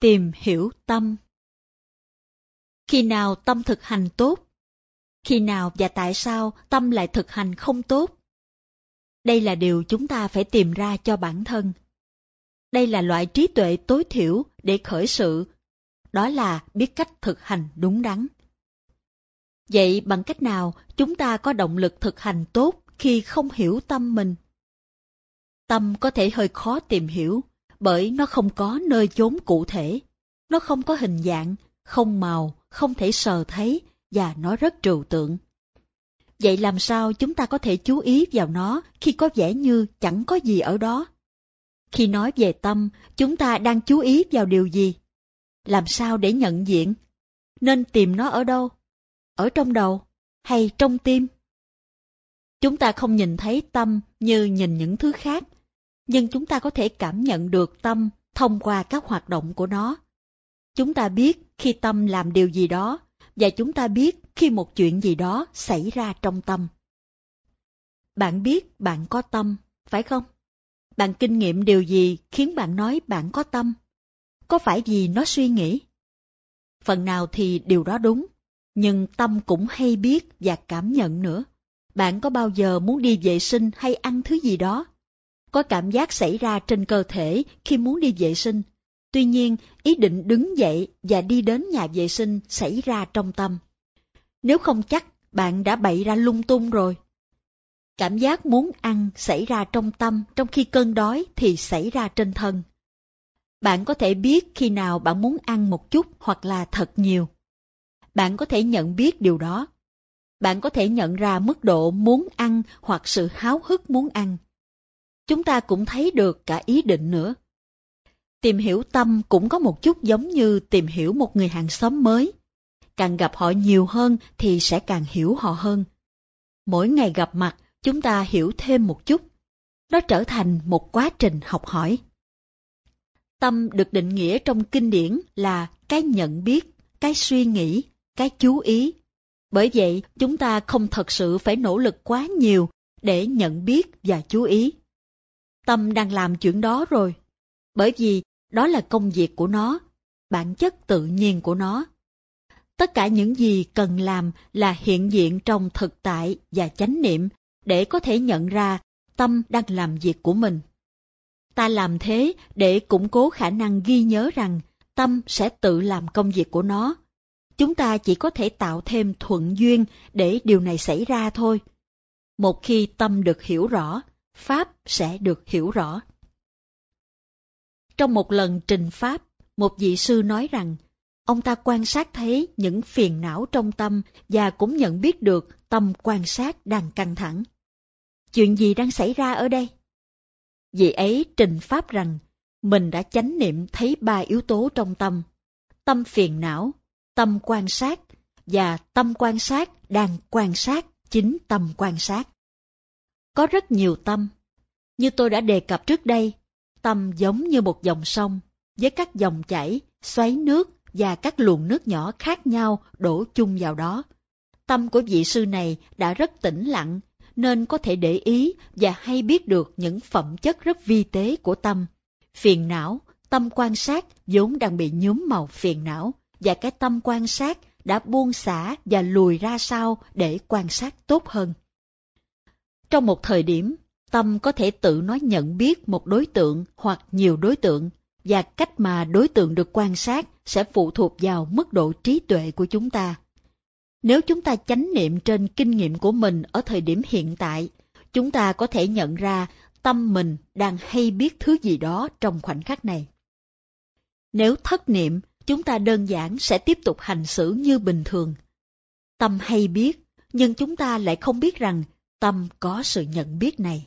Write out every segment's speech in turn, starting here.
Tìm hiểu tâm. Khi nào tâm thực hành tốt? Khi nào và tại sao tâm lại thực hành không tốt? Đây là điều chúng ta phải tìm ra cho bản thân. Đây là loại trí tuệ tối thiểu để khởi sự, đó là biết cách thực hành đúng đắn. Vậy bằng cách nào chúng ta có động lực thực hành tốt khi không hiểu tâm mình? Tâm có thể hơi khó tìm hiểu, bởi nó không có nơi chốn cụ thể. Nó không có hình dạng, không màu, không thể sờ thấy, và nó rất trừu tượng. Vậy làm sao chúng ta có thể chú ý vào nó khi có vẻ như chẳng có gì ở đó? Khi nói về tâm, chúng ta đang chú ý vào điều gì? Làm sao để nhận diện? Nên tìm nó ở đâu? Ở trong đầu? Hay trong tim? Chúng ta không nhìn thấy tâm như nhìn những thứ khác, nhưng chúng ta có thể cảm nhận được tâm thông qua các hoạt động của nó. Chúng ta biết khi tâm làm điều gì đó, và chúng ta biết khi một chuyện gì đó xảy ra trong tâm. Bạn biết bạn có tâm, phải không? Bạn kinh nghiệm điều gì khiến bạn nói bạn có tâm? Có phải vì nó suy nghĩ? Phần nào thì điều đó đúng, nhưng tâm cũng hay biết và cảm nhận nữa. Bạn có bao giờ muốn đi vệ sinh hay ăn thứ gì đó? Có cảm giác xảy ra trên cơ thể khi muốn đi vệ sinh. Tuy nhiên, ý định đứng dậy và đi đến nhà vệ sinh xảy ra trong tâm. Nếu không chắc, bạn đã bậy ra lung tung rồi. Cảm giác muốn ăn xảy ra trong tâm, trong khi cơn đói thì xảy ra trên thân. Bạn có thể biết khi nào bạn muốn ăn một chút hoặc là thật nhiều. Bạn có thể nhận biết điều đó. Bạn có thể nhận ra mức độ muốn ăn hoặc sự háo hức muốn ăn. Chúng ta cũng thấy được cả ý định nữa. Tìm hiểu tâm cũng có một chút giống như tìm hiểu một người hàng xóm mới. Càng gặp họ nhiều hơn thì sẽ càng hiểu họ hơn. Mỗi ngày gặp mặt, chúng ta hiểu thêm một chút. Nó trở thành một quá trình học hỏi. Tâm được định nghĩa trong kinh điển là cái nhận biết, cái suy nghĩ, cái chú ý. Bởi vậy, chúng ta không thật sự phải nỗ lực quá nhiều để nhận biết và chú ý. Tâm đang làm chuyện đó rồi, bởi vì đó là công việc của nó, bản chất tự nhiên của nó. Tất cả những gì cần làm là hiện diện trong thực tại và chánh niệm để có thể nhận ra tâm đang làm việc của mình. Ta làm thế để củng cố khả năng ghi nhớ rằng tâm sẽ tự làm công việc của nó. Chúng ta chỉ có thể tạo thêm thuận duyên để điều này xảy ra thôi. Một khi tâm được hiểu rõ, Pháp sẽ được hiểu rõ. Trong một lần trình Pháp, một vị sư nói rằng, ông ta quan sát thấy những phiền não trong tâm và cũng nhận biết được tâm quan sát đang căng thẳng. Chuyện gì đang xảy ra ở đây? Vị ấy trình Pháp rằng, mình đã chánh niệm thấy 3 yếu tố trong tâm. Tâm phiền não, tâm quan sát và tâm quan sát đang quan sát chính tâm quan sát. Có rất nhiều tâm. Như tôi đã đề cập trước đây, tâm giống như một dòng sông, với các dòng chảy, xoáy nước và các luồng nước nhỏ khác nhau đổ chung vào đó. Tâm của vị sư này đã rất tĩnh lặng, nên có thể để ý và hay biết được những phẩm chất rất vi tế của tâm. Phiền não, tâm quan sát vốn đang bị nhuốm màu phiền não, và cái tâm quan sát đã buông xả và lùi ra sau để quan sát tốt hơn. Trong một thời điểm, tâm có thể tự nó nhận biết một đối tượng hoặc nhiều đối tượng, và cách mà đối tượng được quan sát sẽ phụ thuộc vào mức độ trí tuệ của chúng ta. Nếu chúng ta chánh niệm trên kinh nghiệm của mình ở thời điểm hiện tại, chúng ta có thể nhận ra tâm mình đang hay biết thứ gì đó trong khoảnh khắc này. Nếu thất niệm, chúng ta đơn giản sẽ tiếp tục hành xử như bình thường. Tâm hay biết, nhưng chúng ta lại không biết rằng tâm có sự nhận biết này.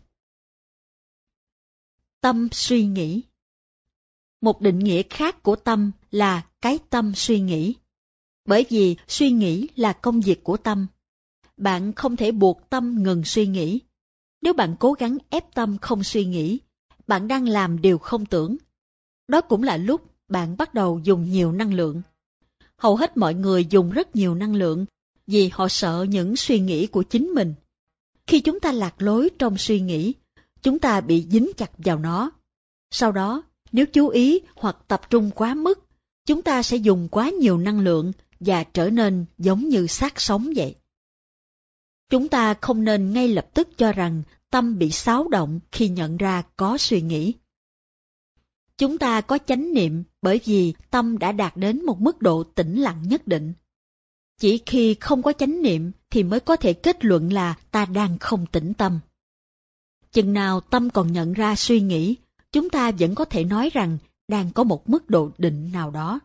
Tâm suy nghĩ. Một định nghĩa khác của tâm là cái tâm suy nghĩ. Bởi vì suy nghĩ là công việc của tâm. Bạn không thể buộc tâm ngừng suy nghĩ. Nếu bạn cố gắng ép tâm không suy nghĩ, bạn đang làm điều không tưởng. Đó cũng là lúc bạn bắt đầu dùng nhiều năng lượng. Hầu hết mọi người dùng rất nhiều năng lượng vì họ sợ những suy nghĩ của chính mình. Khi chúng ta lạc lối trong suy nghĩ, chúng ta bị dính chặt vào nó. Sau đó, nếu chú ý hoặc tập trung quá mức, chúng ta sẽ dùng quá nhiều năng lượng và trở nên giống như xác sống vậy. Chúng ta không nên ngay lập tức cho rằng tâm bị xáo động khi nhận ra có suy nghĩ. Chúng ta có chánh niệm bởi vì tâm đã đạt đến một mức độ tĩnh lặng nhất định. Chỉ khi không có chánh niệm thì mới có thể kết luận là ta đang không tĩnh tâm. Chừng nào tâm còn nhận ra suy nghĩ, chúng ta vẫn có thể nói rằng đang có một mức độ định nào đó.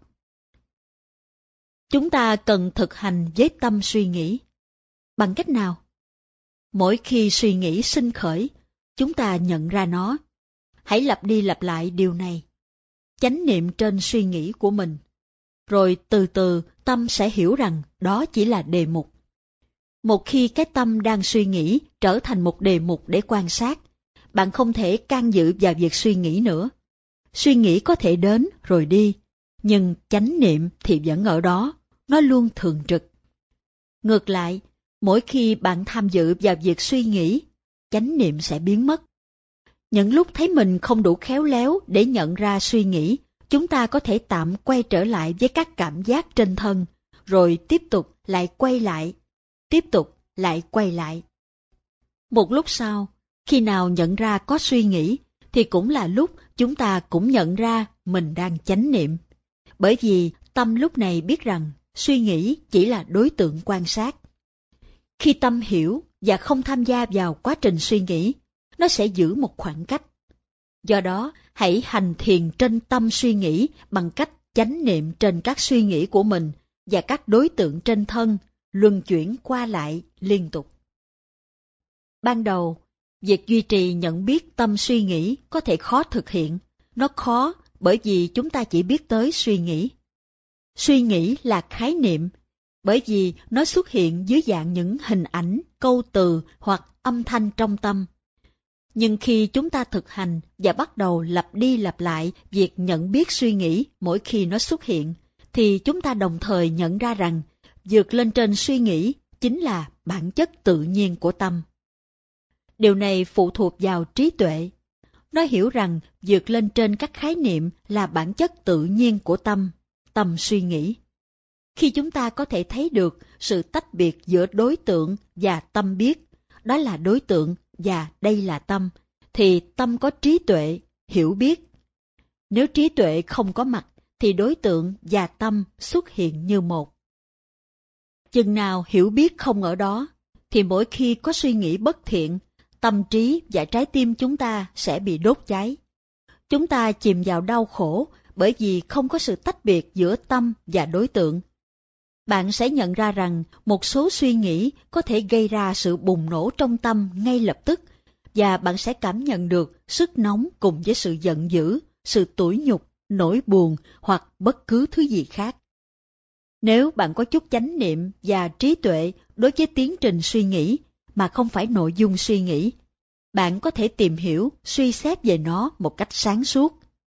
Chúng ta cần thực hành với tâm suy nghĩ. Bằng cách nào? Mỗi khi suy nghĩ sinh khởi, chúng ta nhận ra nó. Hãy lặp đi lặp lại điều này. Chánh niệm trên suy nghĩ của mình. Rồi từ từ tâm sẽ hiểu rằng đó chỉ là đề mục. Một khi cái tâm đang suy nghĩ trở thành một đề mục để quan sát, bạn không thể can dự vào việc suy nghĩ nữa. Suy nghĩ có thể đến rồi đi, nhưng chánh niệm thì vẫn ở đó, nó luôn thường trực. Ngược lại, mỗi khi bạn tham dự vào việc suy nghĩ, chánh niệm sẽ biến mất. Những lúc thấy mình không đủ khéo léo để nhận ra suy nghĩ, chúng ta có thể tạm quay trở lại với các cảm giác trên thân, rồi tiếp tục lại quay lại, tiếp tục lại quay lại. Một lúc sau, khi nào nhận ra có suy nghĩ, thì cũng là lúc chúng ta cũng nhận ra mình đang chánh niệm. Bởi vì tâm lúc này biết rằng suy nghĩ chỉ là đối tượng quan sát. Khi tâm hiểu và không tham gia vào quá trình suy nghĩ, nó sẽ giữ một khoảng cách. Do đó, hãy hành thiền trên tâm suy nghĩ bằng cách chánh niệm trên các suy nghĩ của mình và các đối tượng trên thân, luân chuyển qua lại liên tục. Ban đầu, việc duy trì nhận biết tâm suy nghĩ có thể khó thực hiện. Nó khó bởi vì chúng ta chỉ biết tới suy nghĩ. Suy nghĩ là khái niệm, bởi vì nó xuất hiện dưới dạng những hình ảnh, câu từ hoặc âm thanh trong tâm. Nhưng khi chúng ta thực hành và bắt đầu lặp đi lặp lại việc nhận biết suy nghĩ mỗi khi nó xuất hiện, thì chúng ta đồng thời nhận ra rằng vượt lên trên suy nghĩ chính là bản chất tự nhiên của tâm. Điều này phụ thuộc vào trí tuệ. Nó hiểu rằng vượt lên trên các khái niệm là bản chất tự nhiên của tâm, tâm suy nghĩ. Khi chúng ta có thể thấy được sự tách biệt giữa đối tượng và tâm biết, đó là đối tượng và đây là tâm, thì tâm có trí tuệ, hiểu biết. Nếu trí tuệ không có mặt, thì đối tượng và tâm xuất hiện như một. Chừng nào hiểu biết không ở đó, thì mỗi khi có suy nghĩ bất thiện, tâm trí và trái tim chúng ta sẽ bị đốt cháy. Chúng ta chìm vào đau khổ bởi vì không có sự tách biệt giữa tâm và đối tượng. Bạn sẽ nhận ra rằng một số suy nghĩ có thể gây ra sự bùng nổ trong tâm ngay lập tức, và bạn sẽ cảm nhận được sức nóng cùng với sự giận dữ, sự tủi nhục, nỗi buồn hoặc bất cứ thứ gì khác. Nếu bạn có chút chánh niệm và trí tuệ đối với tiến trình suy nghĩ mà không phải nội dung suy nghĩ, bạn có thể tìm hiểu, suy xét về nó một cách sáng suốt.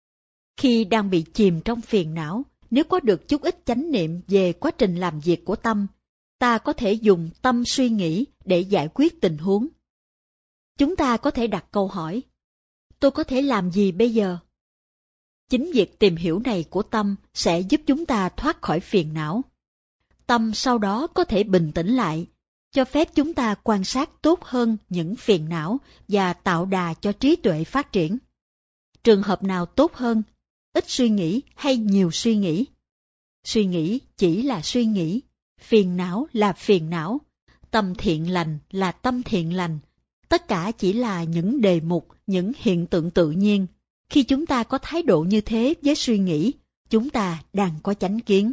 Khi đang bị chìm trong phiền não, nếu có được chút ít chánh niệm về quá trình làm việc của tâm, ta có thể dùng tâm suy nghĩ để giải quyết tình huống. Chúng ta có thể đặt câu hỏi, tôi có thể làm gì bây giờ? Chính việc tìm hiểu này của tâm sẽ giúp chúng ta thoát khỏi phiền não. Tâm sau đó có thể bình tĩnh lại, cho phép chúng ta quan sát tốt hơn những phiền não và tạo đà cho trí tuệ phát triển. Trường hợp nào tốt hơn, ít suy nghĩ hay nhiều suy nghĩ? Suy nghĩ chỉ là suy nghĩ, phiền não là phiền não, tâm thiện lành là tâm thiện lành. Tất cả chỉ là những đề mục, những hiện tượng tự nhiên. Khi chúng ta có thái độ như thế với suy nghĩ, chúng ta đang có chánh kiến.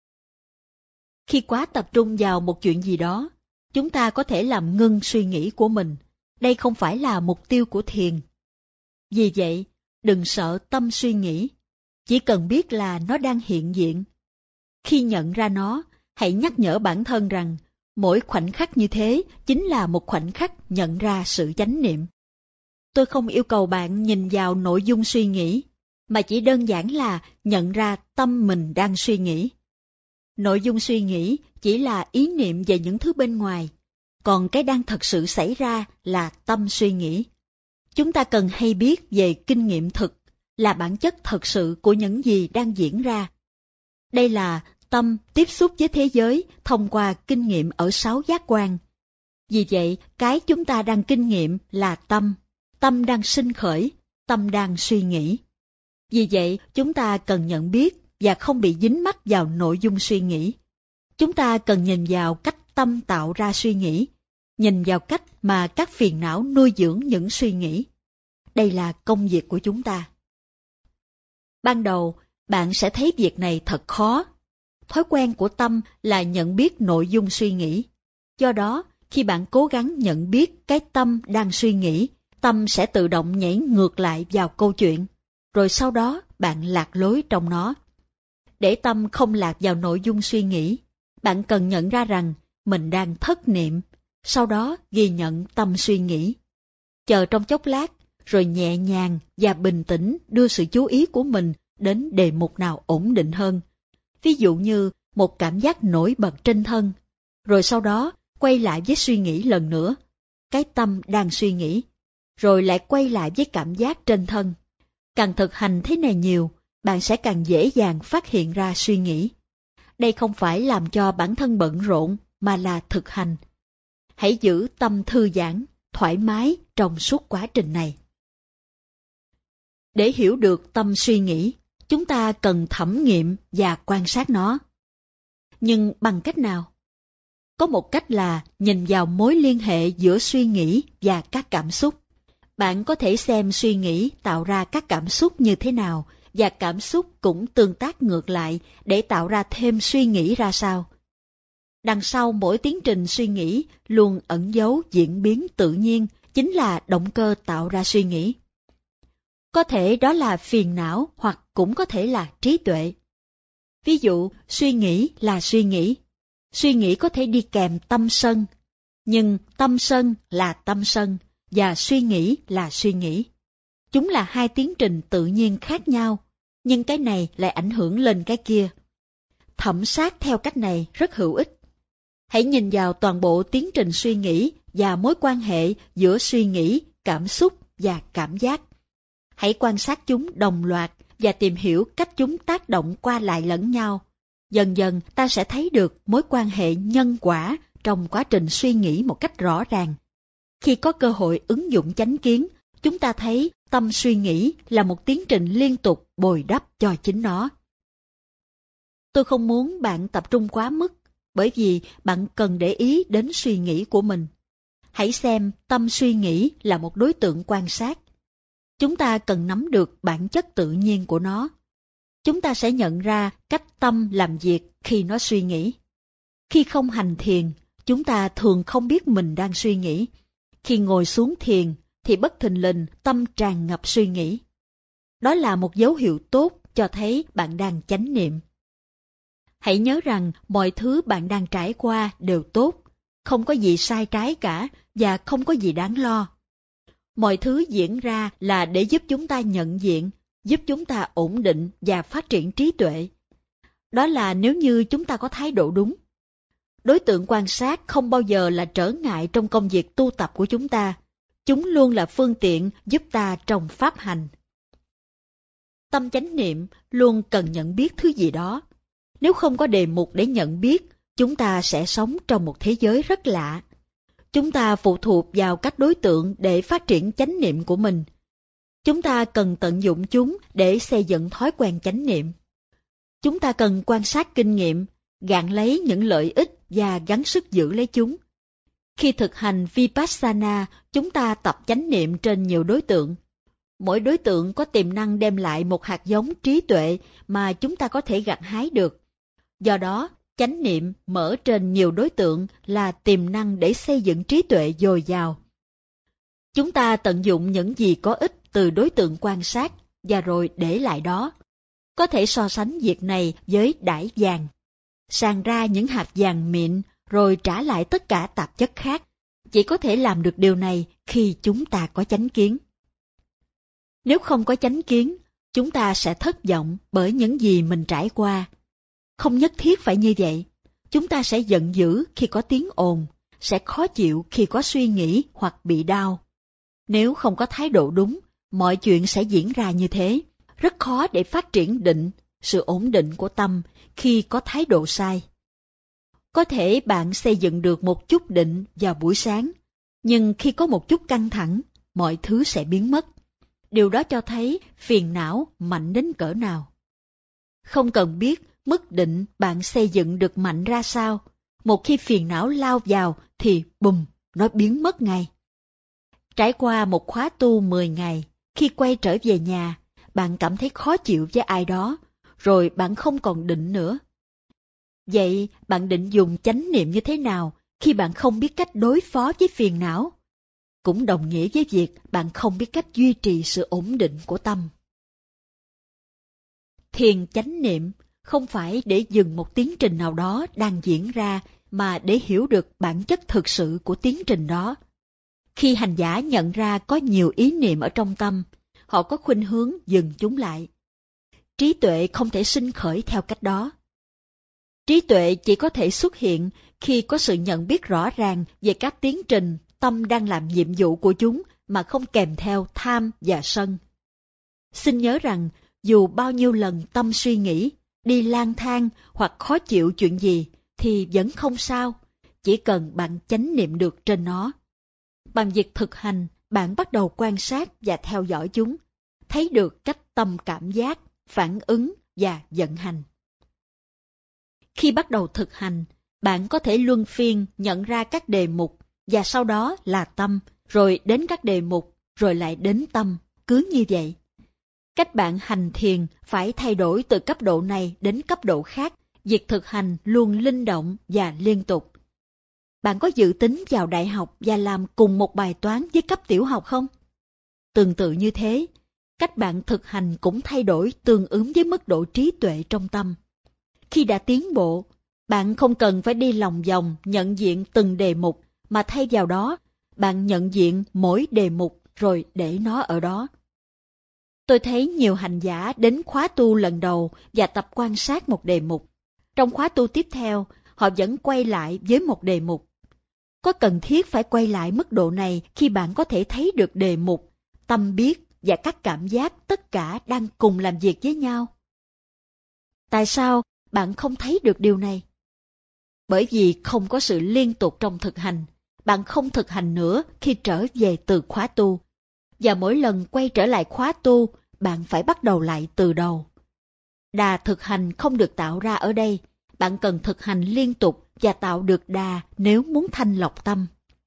Khi quá tập trung vào một chuyện gì đó, chúng ta có thể làm ngưng suy nghĩ của mình. Đây không phải là mục tiêu của thiền. Vì vậy, đừng sợ tâm suy nghĩ. Chỉ cần biết là nó đang hiện diện. Khi nhận ra nó, hãy nhắc nhở bản thân rằng mỗi khoảnh khắc như thế chính là một khoảnh khắc nhận ra sự chánh niệm. Tôi không yêu cầu bạn nhìn vào nội dung suy nghĩ, mà chỉ đơn giản là nhận ra tâm mình đang suy nghĩ. Nội dung suy nghĩ chỉ là ý niệm về những thứ bên ngoài, còn cái đang thật sự xảy ra là tâm suy nghĩ. Chúng ta cần hay biết về kinh nghiệm thực, là bản chất thật sự của những gì đang diễn ra. Đây là tâm tiếp xúc với thế giới thông qua kinh nghiệm ở 6 giác quan. Vì vậy, cái chúng ta đang kinh nghiệm là tâm, tâm đang sinh khởi, tâm đang suy nghĩ. Vì vậy, chúng ta cần nhận biết và không bị dính mắc vào nội dung suy nghĩ. Chúng ta cần nhìn vào cách tâm tạo ra suy nghĩ, nhìn vào cách mà các phiền não nuôi dưỡng những suy nghĩ. Đây là công việc của chúng ta. Ban đầu, bạn sẽ thấy việc này thật khó. Thói quen của tâm là nhận biết nội dung suy nghĩ. Do đó, khi bạn cố gắng nhận biết cái tâm đang suy nghĩ, tâm sẽ tự động nhảy ngược lại vào câu chuyện, rồi sau đó bạn lạc lối trong nó. Để tâm không lạc vào nội dung suy nghĩ, bạn cần nhận ra rằng mình đang thất niệm, sau đó ghi nhận tâm suy nghĩ. Chờ trong chốc lát, rồi nhẹ nhàng và bình tĩnh đưa sự chú ý của mình đến đề mục nào ổn định hơn. Ví dụ như một cảm giác nổi bật trên thân, rồi sau đó quay lại với suy nghĩ lần nữa, cái tâm đang suy nghĩ, rồi lại quay lại với cảm giác trên thân. Càng thực hành thế này nhiều, bạn sẽ càng dễ dàng phát hiện ra suy nghĩ. Đây không phải làm cho bản thân bận rộn, mà là thực hành. Hãy giữ tâm thư giãn, thoải mái trong suốt quá trình này. Để hiểu được tâm suy nghĩ, chúng ta cần thẩm nghiệm và quan sát nó. Nhưng bằng cách nào? Có một cách là nhìn vào mối liên hệ giữa suy nghĩ và các cảm xúc. Bạn có thể xem suy nghĩ tạo ra các cảm xúc như thế nào, và cảm xúc cũng tương tác ngược lại để tạo ra thêm suy nghĩ ra sao. Đằng sau mỗi tiến trình suy nghĩ luôn ẩn giấu diễn biến tự nhiên, chính là động cơ tạo ra suy nghĩ. Có thể đó là phiền não hoặc cũng có thể là trí tuệ. Ví dụ, suy nghĩ là suy nghĩ. Suy nghĩ có thể đi kèm tâm sân, nhưng tâm sân là tâm sân và suy nghĩ là suy nghĩ. Chúng là hai tiến trình tự nhiên khác nhau, nhưng cái này lại ảnh hưởng lên cái kia. Thẩm sát theo cách này rất hữu ích. Hãy nhìn vào toàn bộ tiến trình suy nghĩ và mối quan hệ giữa suy nghĩ, cảm xúc và cảm giác. Hãy quan sát chúng đồng loạt và tìm hiểu cách chúng tác động qua lại lẫn nhau. Dần dần ta sẽ thấy được mối quan hệ nhân quả trong quá trình suy nghĩ một cách rõ ràng. Khi có cơ hội ứng dụng chánh kiến, chúng ta thấy tâm suy nghĩ là một tiến trình liên tục bồi đắp cho chính nó. Tôi không muốn bạn tập trung quá mức, bởi vì bạn cần để ý đến suy nghĩ của mình. Hãy xem tâm suy nghĩ là một đối tượng quan sát. Chúng ta cần nắm được bản chất tự nhiên của nó. Chúng ta sẽ nhận ra cách tâm làm việc khi nó suy nghĩ. Khi không hành thiền, chúng ta thường không biết mình đang suy nghĩ. Khi ngồi xuống thiền, thì bất thình lình tâm tràn ngập suy nghĩ. Đó là một dấu hiệu tốt cho thấy bạn đang chánh niệm. Hãy nhớ rằng mọi thứ bạn đang trải qua đều tốt, không có gì sai trái cả và không có gì đáng lo. Mọi thứ diễn ra là để giúp chúng ta nhận diện, giúp chúng ta ổn định và phát triển trí tuệ. Đó là nếu như chúng ta có thái độ đúng. Đối tượng quan sát không bao giờ là trở ngại trong công việc tu tập của chúng ta. Chúng luôn là phương tiện giúp ta trong pháp hành. Tâm chánh niệm luôn cần nhận biết thứ gì đó. Nếu không có đề mục để nhận biết, chúng ta sẽ sống trong một thế giới rất lạ. Chúng ta phụ thuộc vào các đối tượng để phát triển chánh niệm của mình. Chúng ta cần tận dụng chúng để xây dựng thói quen chánh niệm. Chúng ta cần quan sát kinh nghiệm, gạn lấy những lợi ích và gắng sức giữ lấy chúng. Khi thực hành Vipassana, chúng ta tập chánh niệm trên nhiều đối tượng. Mỗi đối tượng có tiềm năng đem lại một hạt giống trí tuệ mà chúng ta có thể gặt hái được. Do đó, chánh niệm mở trên nhiều đối tượng là tiềm năng để xây dựng trí tuệ dồi dào. Chúng ta tận dụng những gì có ích từ đối tượng quan sát và rồi để lại đó. Có thể so sánh việc này với đãi vàng. Sàng ra những hạt vàng mịn rồi trả lại tất cả tạp chất khác. Chỉ có thể làm được điều này khi chúng ta có chánh kiến. Nếu không có chánh kiến, chúng ta sẽ thất vọng bởi những gì mình trải qua. Không nhất thiết phải như vậy. Chúng ta sẽ giận dữ khi có tiếng ồn, sẽ khó chịu khi có suy nghĩ hoặc bị đau. Nếu không có thái độ đúng, mọi chuyện sẽ diễn ra như thế. Rất khó để phát triển định, sự ổn định của tâm khi có thái độ sai. Có thể bạn xây dựng được một chút định vào buổi sáng, nhưng khi có một chút căng thẳng, mọi thứ sẽ biến mất. Điều đó cho thấy phiền não mạnh đến cỡ nào. Không cần biết mức định bạn xây dựng được mạnh ra sao, một khi phiền não lao vào thì bùm, nó biến mất ngay. Trải qua một khóa tu 10 ngày, khi quay trở về nhà, bạn cảm thấy khó chịu với ai đó, rồi bạn không còn định nữa. Vậy bạn định dùng chánh niệm như thế nào khi bạn không biết cách đối phó với phiền não? Cũng đồng nghĩa với việc bạn không biết cách duy trì sự ổn định của tâm. Thiền chánh niệm không phải để dừng một tiến trình nào đó đang diễn ra, mà để hiểu được bản chất thực sự của tiến trình đó. Khi hành giả nhận ra có nhiều ý niệm ở trong tâm, họ có khuynh hướng dừng chúng lại. Trí tuệ không thể sinh khởi theo cách đó. Trí tuệ chỉ có thể xuất hiện khi có sự nhận biết rõ ràng về các tiến trình tâm đang làm nhiệm vụ của chúng mà không kèm theo tham và sân. Xin nhớ rằng, dù bao nhiêu lần tâm suy nghĩ, đi lang thang hoặc khó chịu chuyện gì, thì vẫn không sao, chỉ cần bạn chánh niệm được trên nó. Bằng việc thực hành, bạn bắt đầu quan sát và theo dõi chúng, thấy được cách tâm cảm giác, phản ứng và vận hành. Khi bắt đầu thực hành, bạn có thể luân phiên nhận ra các đề mục, và sau đó là tâm, rồi đến các đề mục, rồi lại đến tâm, cứ như vậy. Cách bạn hành thiền phải thay đổi từ cấp độ này đến cấp độ khác, việc thực hành luôn linh động và liên tục. Bạn có dự tính vào đại học và làm cùng một bài toán với cấp tiểu học không? Tương tự như thế, cách bạn thực hành cũng thay đổi tương ứng với mức độ trí tuệ trong tâm. Khi đã tiến bộ, bạn không cần phải đi lòng vòng nhận diện từng đề mục, mà thay vào đó, bạn nhận diện mỗi đề mục rồi để nó ở đó. Tôi thấy nhiều hành giả đến khóa tu lần đầu và tập quan sát một đề mục. Trong khóa tu tiếp theo, họ vẫn quay lại với một đề mục. Có cần thiết phải quay lại mức độ này khi bạn có thể thấy được đề mục, tâm biết và các cảm giác tất cả đang cùng làm việc với nhau? Tại sao bạn không thấy được điều này? Bởi vì không có sự liên tục trong thực hành. Bạn không thực hành nữa khi trở về từ khóa tu. Và mỗi lần quay trở lại khóa tu, bạn phải bắt đầu lại từ đầu. Đà thực hành không được tạo ra ở đây. Bạn cần thực hành liên tục và tạo được đà nếu muốn thanh lọc tâm.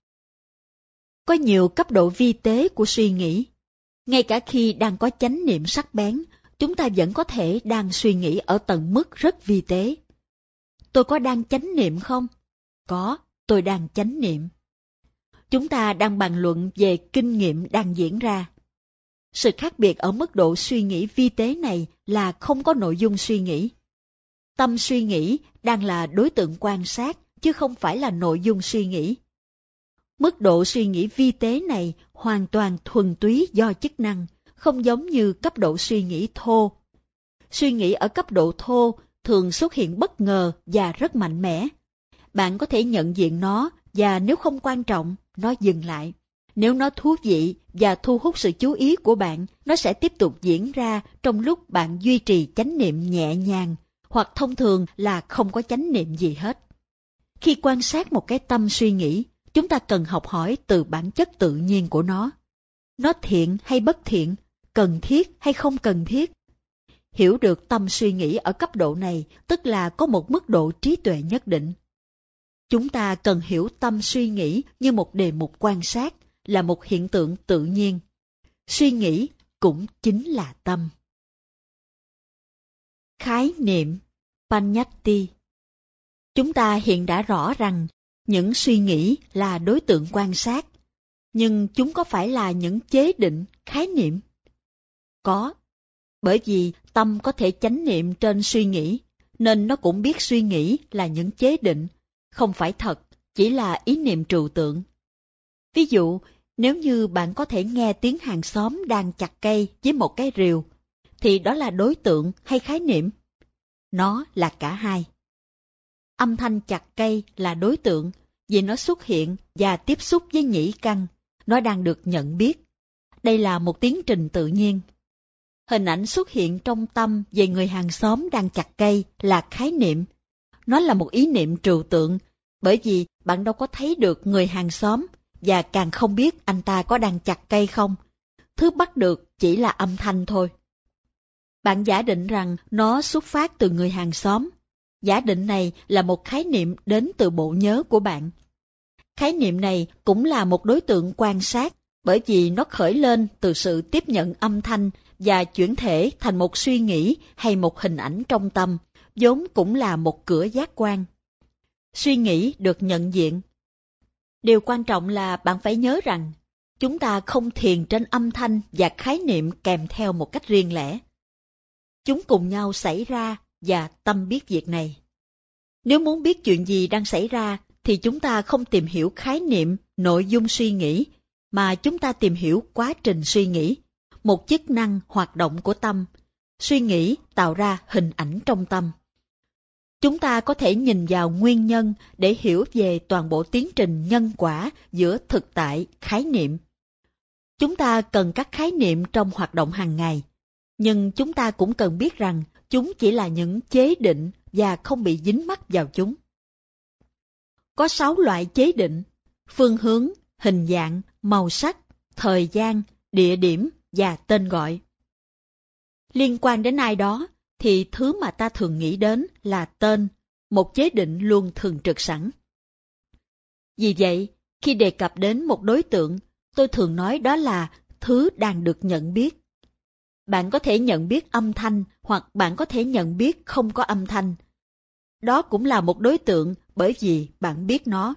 Có nhiều cấp độ vi tế của suy nghĩ. Ngay cả khi đang có chánh niệm sắc bén, chúng ta vẫn có thể đang suy nghĩ ở tận mức rất vi tế. Tôi có đang chánh niệm không? Có, tôi đang chánh niệm. Chúng ta đang bàn luận về kinh nghiệm đang diễn ra. Sự khác biệt ở mức độ suy nghĩ vi tế này là không có nội dung suy nghĩ. Tâm suy nghĩ đang là đối tượng quan sát, chứ không phải là nội dung suy nghĩ. Mức độ suy nghĩ vi tế này hoàn toàn thuần túy do chức năng, không giống như cấp độ suy nghĩ thô. Suy nghĩ ở cấp độ thô thường xuất hiện bất ngờ và rất mạnh mẽ. Bạn có thể nhận diện nó, và nếu không quan trọng, nó dừng lại. Nếu nó thú vị và thu hút sự chú ý của bạn, nó sẽ tiếp tục diễn ra trong lúc bạn duy trì chánh niệm nhẹ nhàng, hoặc thông thường là không có chánh niệm gì hết. Khi quan sát một cái tâm suy nghĩ, chúng ta cần học hỏi từ bản chất tự nhiên của nó. Nó thiện hay bất thiện, cần thiết hay không cần thiết. Hiểu được tâm suy nghĩ ở cấp độ này, tức là có một mức độ trí tuệ nhất định. Chúng ta cần hiểu tâm suy nghĩ như một đề mục quan sát, là một hiện tượng tự nhiên. Suy nghĩ cũng chính là tâm. Khái niệm Panyati. Chúng ta hiện đã rõ rằng những suy nghĩ là đối tượng quan sát, nhưng chúng có phải là những chế định, khái niệm? Có, bởi vì tâm có thể chánh niệm trên suy nghĩ, nên nó cũng biết suy nghĩ là những chế định, không phải thật, chỉ là ý niệm trừu tượng. Ví dụ, nếu như bạn có thể nghe tiếng hàng xóm đang chặt cây với một cái rìu, thì đó là đối tượng hay khái niệm? Nó là cả hai. Âm thanh chặt cây là đối tượng, vì nó xuất hiện và tiếp xúc với nhĩ căn, nó đang được nhận biết. Đây là một tiến trình tự nhiên. Hình ảnh xuất hiện trong tâm về người hàng xóm đang chặt cây là khái niệm. Nó là một ý niệm trừu tượng, bởi vì bạn đâu có thấy được người hàng xóm, và càng không biết anh ta có đang chặt cây không. Thứ bắt được chỉ là âm thanh thôi. Bạn giả định rằng nó xuất phát từ người hàng xóm. Giả định này là một khái niệm đến từ bộ nhớ của bạn. Khái niệm này cũng là một đối tượng quan sát, bởi vì nó khởi lên từ sự tiếp nhận âm thanh và chuyển thể thành một suy nghĩ hay một hình ảnh trong tâm, vốn cũng là một cửa giác quan. Suy nghĩ được nhận diện. Điều quan trọng là bạn phải nhớ rằng, chúng ta không thiền trên âm thanh và khái niệm kèm theo một cách riêng lẻ. Chúng cùng nhau xảy ra và tâm biết việc này. Nếu muốn biết chuyện gì đang xảy ra, thì chúng ta không tìm hiểu khái niệm, nội dung suy nghĩ, mà chúng ta tìm hiểu quá trình suy nghĩ, một chức năng hoạt động của tâm. Suy nghĩ tạo ra hình ảnh trong tâm. Chúng ta có thể nhìn vào nguyên nhân để hiểu về toàn bộ tiến trình nhân quả giữa thực tại, khái niệm. Chúng ta cần các khái niệm trong hoạt động hàng ngày, nhưng chúng ta cũng cần biết rằng chúng chỉ là những chế định và không bị dính mắc vào chúng. Có 6 loại chế định: phương hướng, hình dạng, màu sắc, thời gian, địa điểm và tên gọi. Liên quan đến ai đó, thì thứ mà ta thường nghĩ đến là tên, một chế định luôn thường trực sẵn. Vì vậy, khi đề cập đến một đối tượng, tôi thường nói đó là thứ đang được nhận biết. Bạn có thể nhận biết âm thanh, hoặc bạn có thể nhận biết không có âm thanh. Đó cũng là một đối tượng bởi vì bạn biết nó.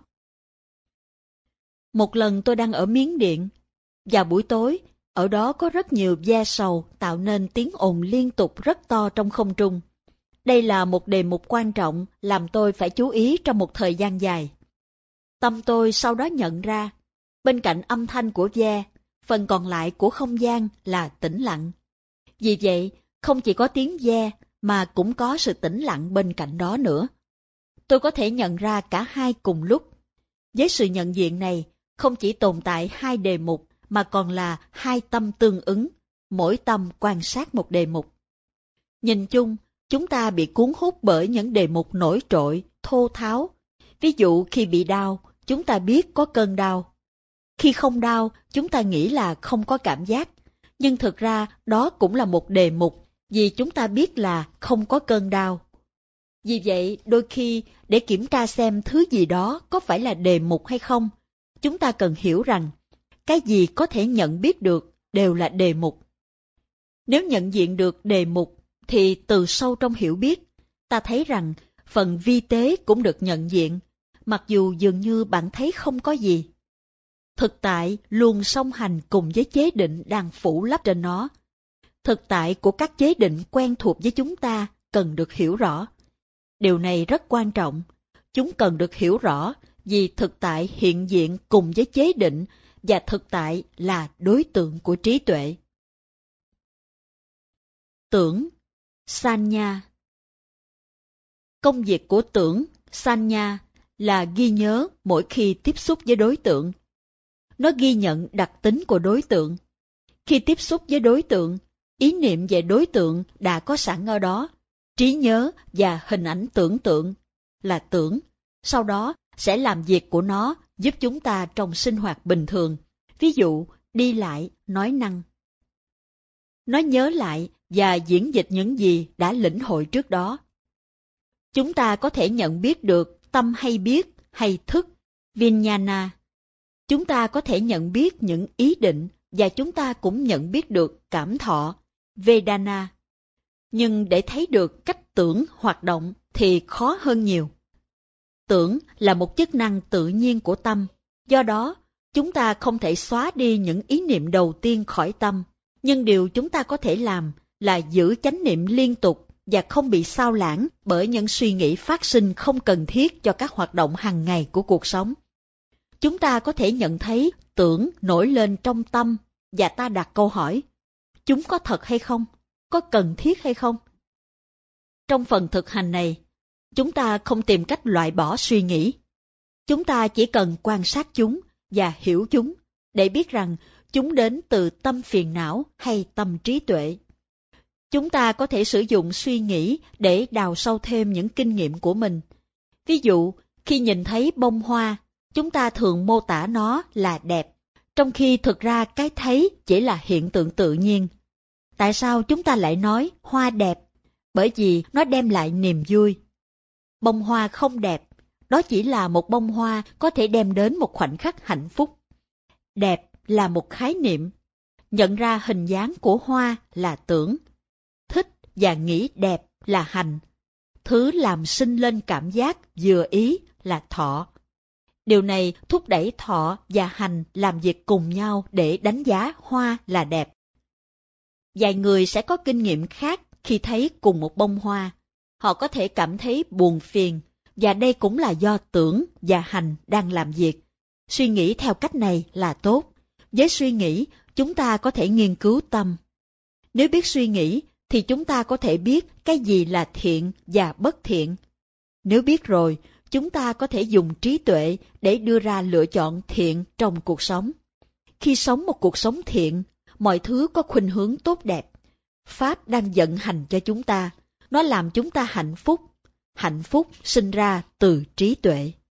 Một lần tôi đang ở Miến Điện. Vào buổi tối, ở đó có rất nhiều ve sầu tạo nên tiếng ồn liên tục rất to trong không trung. Đây là một đề mục quan trọng làm tôi phải chú ý trong một thời gian dài. Tâm tôi sau đó nhận ra, bên cạnh âm thanh của ve, phần còn lại của không gian là tĩnh lặng. Vì vậy, không chỉ có tiếng ve mà cũng có sự tĩnh lặng bên cạnh đó nữa. Tôi có thể nhận ra cả hai cùng lúc. Với sự nhận diện này, không chỉ tồn tại hai đề mục mà còn là hai tâm tương ứng, mỗi tâm quan sát một đề mục. Nhìn chung, chúng ta bị cuốn hút bởi những đề mục nổi trội, thô tháo. Ví dụ khi bị đau, chúng ta biết có cơn đau. Khi không đau, chúng ta nghĩ là không có cảm giác. Nhưng thực ra đó cũng là một đề mục, vì chúng ta biết là không có cơn đau. Vì vậy, đôi khi, để kiểm tra xem thứ gì đó có phải là đề mục hay không, chúng ta cần hiểu rằng, cái gì có thể nhận biết được đều là đề mục. Nếu nhận diện được đề mục, thì từ sâu trong hiểu biết, ta thấy rằng phần vi tế cũng được nhận diện, mặc dù dường như bạn thấy không có gì. Thực tại luôn song hành cùng với chế định đang phủ lấp trên nó. Thực tại của các chế định quen thuộc với chúng ta cần được hiểu rõ. Điều này rất quan trọng. Chúng cần được hiểu rõ vì thực tại hiện diện cùng với chế định và thực tại là đối tượng của trí tuệ. Tưởng, sanya. Công việc của tưởng, sanya, là ghi nhớ mỗi khi tiếp xúc với đối tượng. Nó ghi nhận đặc tính của đối tượng. Khi tiếp xúc với đối tượng, ý niệm về đối tượng đã có sẵn ở đó. Trí nhớ và hình ảnh tưởng tượng là tưởng, sau đó sẽ làm việc của nó giúp chúng ta trong sinh hoạt bình thường, ví dụ đi lại, nói năng. Nó nhớ lại và diễn dịch những gì đã lĩnh hội trước đó. Chúng ta có thể nhận biết được tâm hay biết hay thức, vijnana. Chúng ta có thể nhận biết những ý định và chúng ta cũng nhận biết được cảm thọ, vedana. Nhưng để thấy được cách tưởng hoạt động thì khó hơn nhiều. Tưởng là một chức năng tự nhiên của tâm, do đó chúng ta không thể xóa đi những ý niệm đầu tiên khỏi tâm, nhưng điều chúng ta có thể làm là giữ chánh niệm liên tục và không bị xao lãng bởi những suy nghĩ phát sinh không cần thiết cho các hoạt động hàng ngày của cuộc sống. Chúng ta có thể nhận thấy tưởng nổi lên trong tâm và ta đặt câu hỏi, chúng có thật hay không? Có cần thiết hay không? Trong phần thực hành này, chúng ta không tìm cách loại bỏ suy nghĩ. Chúng ta chỉ cần quan sát chúng và hiểu chúng để biết rằng chúng đến từ tâm phiền não hay tâm trí tuệ. Chúng ta có thể sử dụng suy nghĩ để đào sâu thêm những kinh nghiệm của mình. Ví dụ, khi nhìn thấy bông hoa, chúng ta thường mô tả nó là đẹp, trong khi thực ra cái thấy chỉ là hiện tượng tự nhiên. Tại sao chúng ta lại nói hoa đẹp? Bởi vì nó đem lại niềm vui. Bông hoa không đẹp, đó chỉ là một bông hoa có thể đem đến một khoảnh khắc hạnh phúc. Đẹp là một khái niệm. Nhận ra hình dáng của hoa là tưởng. Thích và nghĩ đẹp là hành. Thứ làm sinh lên cảm giác vừa ý là thọ. Điều này thúc đẩy thọ và hành làm việc cùng nhau để đánh giá hoa là đẹp. Vài người sẽ có kinh nghiệm khác khi thấy cùng một bông hoa. Họ có thể cảm thấy buồn phiền, và đây cũng là do tưởng và hành đang làm việc. Suy nghĩ theo cách này là tốt. Với suy nghĩ, chúng ta có thể nghiên cứu tâm. Nếu biết suy nghĩ, thì chúng ta có thể biết cái gì là thiện và bất thiện. Nếu biết rồi, chúng ta có thể dùng trí tuệ để đưa ra lựa chọn thiện trong cuộc sống. Khi sống một cuộc sống thiện, mọi thứ có khuynh hướng tốt đẹp. Pháp đang vận hành cho chúng ta, nó làm chúng ta hạnh phúc. Hạnh phúc sinh ra từ trí tuệ.